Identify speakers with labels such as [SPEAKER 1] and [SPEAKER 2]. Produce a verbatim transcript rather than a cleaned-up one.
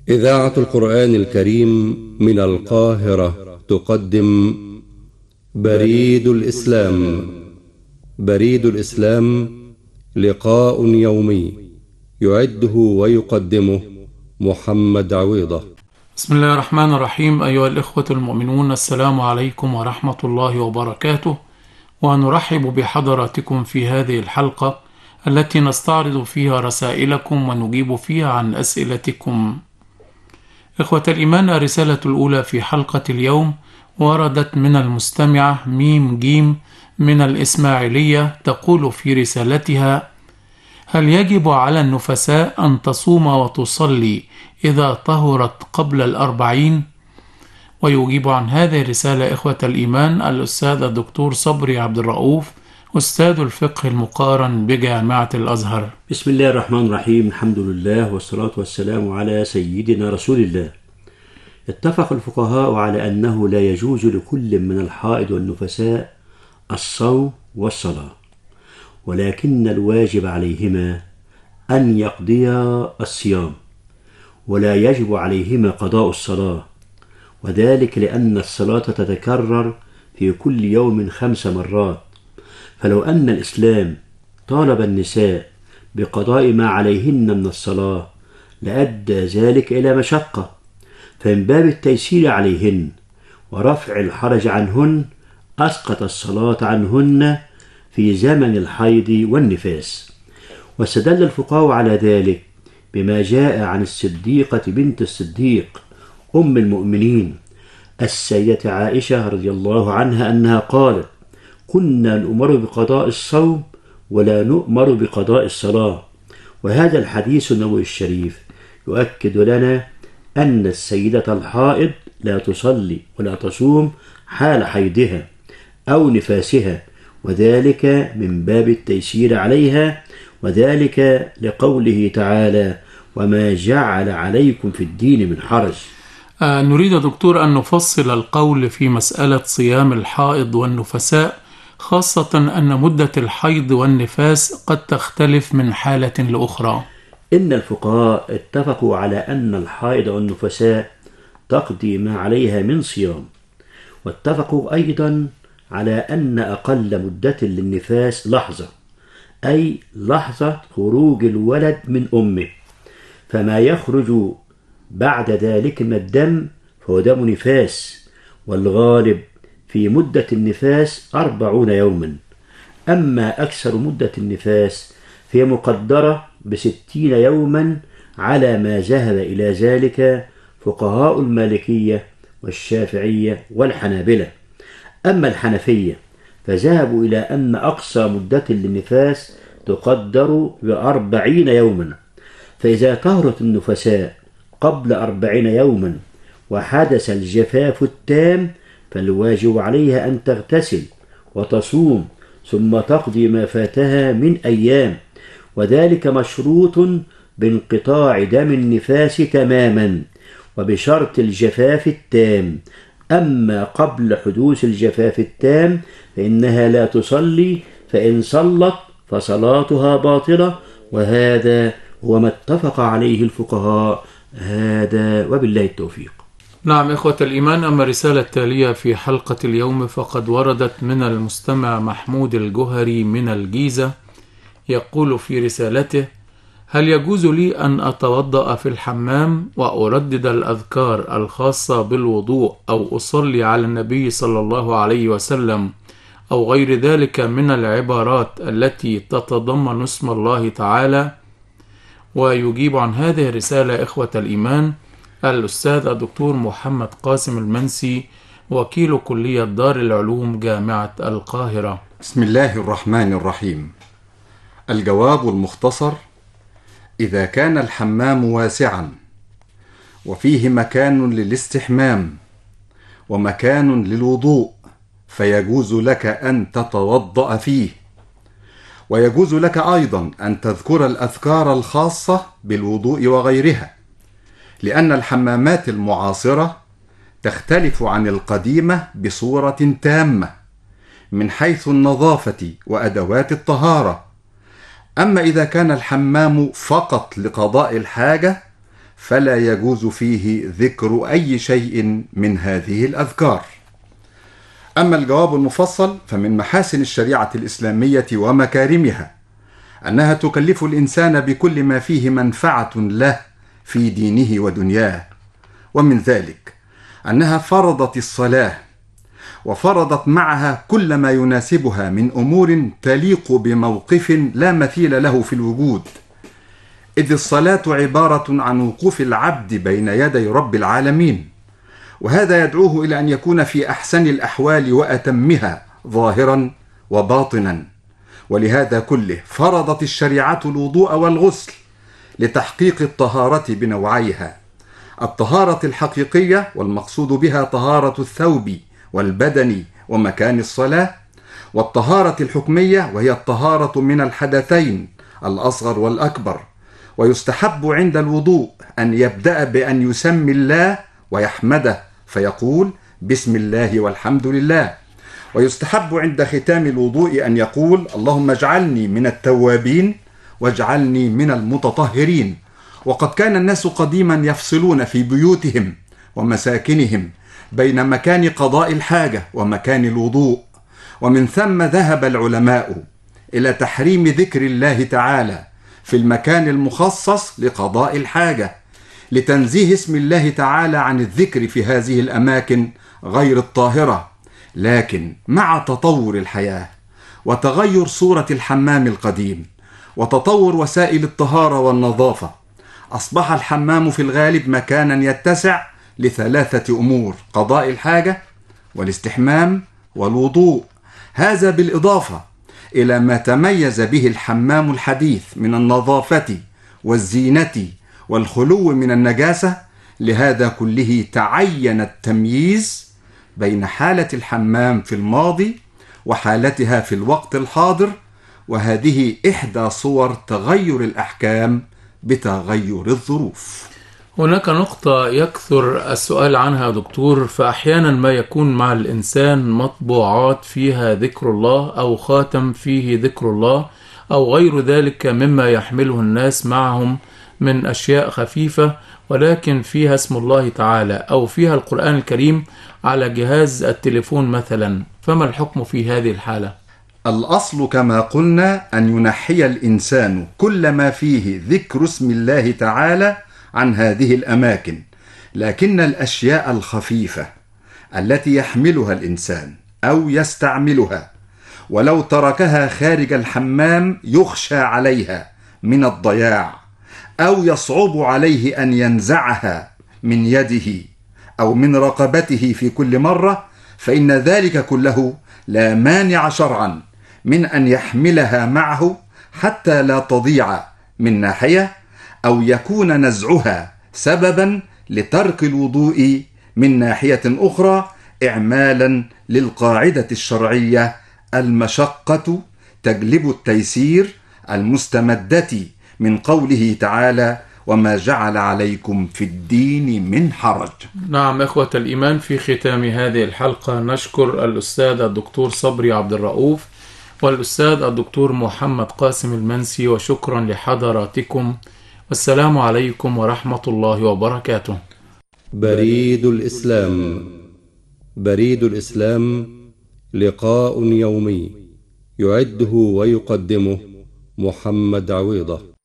[SPEAKER 1] إذاعة القرآن الكريم من القاهرة تقدم بريد الإسلام. بريد الإسلام لقاء يومي يعده ويقدمه محمد عويضة.
[SPEAKER 2] بسم الله الرحمن الرحيم. أيها الإخوة المؤمنون، السلام عليكم ورحمة الله وبركاته، ونرحب بحضراتكم في هذه الحلقة التي نستعرض فيها رسائلكم ونجيب فيها عن أسئلتكم. إخوة الإيمان، الرسالة الأولى في حلقة اليوم وردت من المستمعة ميم جيم من الإسماعيلية، تقول في رسالتها: هل يجب على النفساء أن تصوم وتصلي إذا طهرت قبل الأربعين؟ ويجيب عن هذه الرسالة إخوة الإيمان الأستاذ الدكتور صبري عبد الرؤوف، أستاذ الفقه المقارن بجامعة الأزهر.
[SPEAKER 3] بسم الله الرحمن الرحيم. الحمد لله والصلاة والسلام على سيدنا رسول الله. اتفق الفقهاء على أنه لا يجوز لكل من الحائض والنفساء الصوم والصلاة، ولكن الواجب عليهما أن يقضيا الصيام، ولا يجب عليهما قضاء الصلاة، وذلك لأن الصلاة تتكرر في كل يوم خمس مرات، فلو أن الإسلام طالب النساء بقضاء ما عليهن من الصلاة لأدى ذلك إلى مشقة، فمن باب التيسير عليهن ورفع الحرج عنهن أسقط الصلاة عنهن في زمن الحيض والنفاس. واستدل الفقهاء على ذلك بما جاء عن الصديقة بنت الصديق أم المؤمنين السيدة عائشة رضي الله عنها أنها قالت: كنا نؤمر بقضاء الصوم ولا نؤمر بقضاء الصلاة. وهذا الحديث النبوي الشريف يؤكد لنا أن السيدة الحائض لا تصلي ولا تصوم حال حيضها أو نفاسها، وذلك من باب التيسير عليها، وذلك لقوله تعالى: وما جعل عليكم في الدين من حرج.
[SPEAKER 2] آه نريد دكتور أن نفصل القول في مسألة صيام الحائض والنفساء، خاصة أن مدة الحيض والنفاس قد تختلف من حالة لأخرى.
[SPEAKER 3] إن الفقهاء اتفقوا على أن الحائض والنفساء تقضي ما عليها من صيام، واتفقوا أيضا على أن أقل مدة للنفاس لحظة، أي لحظة خروج الولد من أمه، فما يخرج بعد ذلك من الدم فهو دم نفاس، والغالب في مدة النفاس أربعون يوما. أما أكثر مدة النفاس فهي مقدرة بستين يوما على ما ذهب إلى ذلك فقهاء المالكية والشافعية والحنابلة. أما الحنفية فذهبوا إلى أن أقصى مدة للنفاس تقدر بأربعين يوما، فإذا طهرت النفساء قبل أربعين يوما وحدث الجفاف التام فالواجب عليها أن تغتسل وتصوم ثم تقضي ما فاتها من أيام، وذلك مشروط بانقطاع دم النفاس تماما وبشرط الجفاف التام. أما قبل حدوث الجفاف التام فإنها لا تصلي، فإن صلت فصلاتها باطلة، وهذا هو ما اتفق عليه الفقهاء. هذا وبالله التوفيق.
[SPEAKER 2] نعم إخوة الإيمان، أما الرسالة التالية في حلقة اليوم فقد وردت من المستمع محمود الجهري من الجيزة، يقول في رسالته: هل يجوز لي أن أتوضأ في الحمام وأردد الأذكار الخاصة بالوضوء أو أصلي على النبي صلى الله عليه وسلم أو غير ذلك من العبارات التي تتضمن اسم الله تعالى؟ ويجيب عن هذه الرسالة إخوة الإيمان الأستاذ الدكتور محمد قاسم المنسي، وكيل كلية دار العلوم جامعة القاهرة.
[SPEAKER 4] بسم الله الرحمن الرحيم. الجواب المختصر: إذا كان الحمام واسعا وفيه مكان للاستحمام ومكان للوضوء فيجوز لك أن تتوضأ فيه، ويجوز لك أيضا أن تذكر الأذكار الخاصة بالوضوء وغيرها، لأن الحمامات المعاصرة تختلف عن القديمة بصورة تامة من حيث النظافة وأدوات الطهارة. أما إذا كان الحمام فقط لقضاء الحاجة فلا يجوز فيه ذكر أي شيء من هذه الأذكار. أما الجواب المفصل فمن محاسن الشريعة الإسلامية ومكارمها أنها تكلف الإنسان بكل ما فيه منفعة له في دينه ودنياه، ومن ذلك أنها فرضت الصلاة، وفرضت معها كل ما يناسبها من أمور تليق بموقف لا مثيل له في الوجود، إذ الصلاة عبارة عن وقوف العبد بين يدي رب العالمين، وهذا يدعوه إلى أن يكون في أحسن الأحوال وأتمها ظاهرا وباطنا. ولهذا كله فرضت الشريعة الوضوء والغسل لتحقيق الطهارة بنوعيها: الطهارة الحقيقية والمقصود بها طهارة الثوب والبدن ومكان الصلاة، والطهارة الحكمية وهي الطهارة من الحدثين الأصغر والأكبر. ويستحب عند الوضوء أن يبدأ بأن يسمي الله ويحمده فيقول بسم الله والحمد لله، ويستحب عند ختام الوضوء أن يقول اللهم اجعلني من التوابين واجعلني من المتطهرين. وقد كان الناس قديما يفصلون في بيوتهم ومساكنهم بين مكان قضاء الحاجة ومكان الوضوء، ومن ثم ذهب العلماء إلى تحريم ذكر الله تعالى في المكان المخصص لقضاء الحاجة، لتنزيه اسم الله تعالى عن الذكر في هذه الأماكن غير الطاهرة. لكن مع تطور الحياة وتغير صورة الحمام القديم وتطور وسائل الطهارة والنظافة، أصبح الحمام في الغالب مكانا يتسع لثلاثة أمور: قضاء الحاجة والاستحمام والوضوء. هذا بالإضافة إلى ما تميز به الحمام الحديث من النظافة والزينة والخلو من النجاسة. لهذا كله تعين التمييز بين حالة الحمام في الماضي وحالتها في الوقت الحاضر، وهذه إحدى صور تغير الأحكام بتغير الظروف.
[SPEAKER 2] هناك نقطة يكثر السؤال عنها يا دكتور، فأحيانا ما يكون مع الإنسان مطبوعات فيها ذكر الله أو خاتم فيه ذكر الله أو غير ذلك مما يحمله الناس معهم من أشياء خفيفة، ولكن فيها اسم الله تعالى أو فيها القرآن الكريم على جهاز التليفون مثلا، فما الحكم في هذه الحالة؟
[SPEAKER 4] الأصل كما قلنا أن ينحي الإنسان كل ما فيه ذكر اسم الله تعالى عن هذه الأماكن، لكن الأشياء الخفيفة التي يحملها الإنسان أو يستعملها ولو تركها خارج الحمام يخشى عليها من الضياع، أو يصعب عليه أن ينزعها من يده أو من رقبته في كل مرة، فإن ذلك كله لا مانع شرعا من أن يحملها معه حتى لا تضيع من ناحية، أو يكون نزعها سببا لترك الوضوء من ناحية أخرى، إعمالا للقاعدة الشرعية: المشقة تجلب التيسير، المستمدة من قوله تعالى: وما جعل عليكم في الدين من حرج.
[SPEAKER 2] نعم إخوة الإيمان، في ختام هذه الحلقة نشكر الأستاذ الدكتور صبري عبد الرؤوف والأستاذ الدكتور محمد قاسم المنسي، وشكرا لحضراتكم، والسلام عليكم ورحمة الله وبركاته.
[SPEAKER 1] بريد الإسلام. بريد الإسلام لقاء يومي يعده ويقدمه محمد عويضة.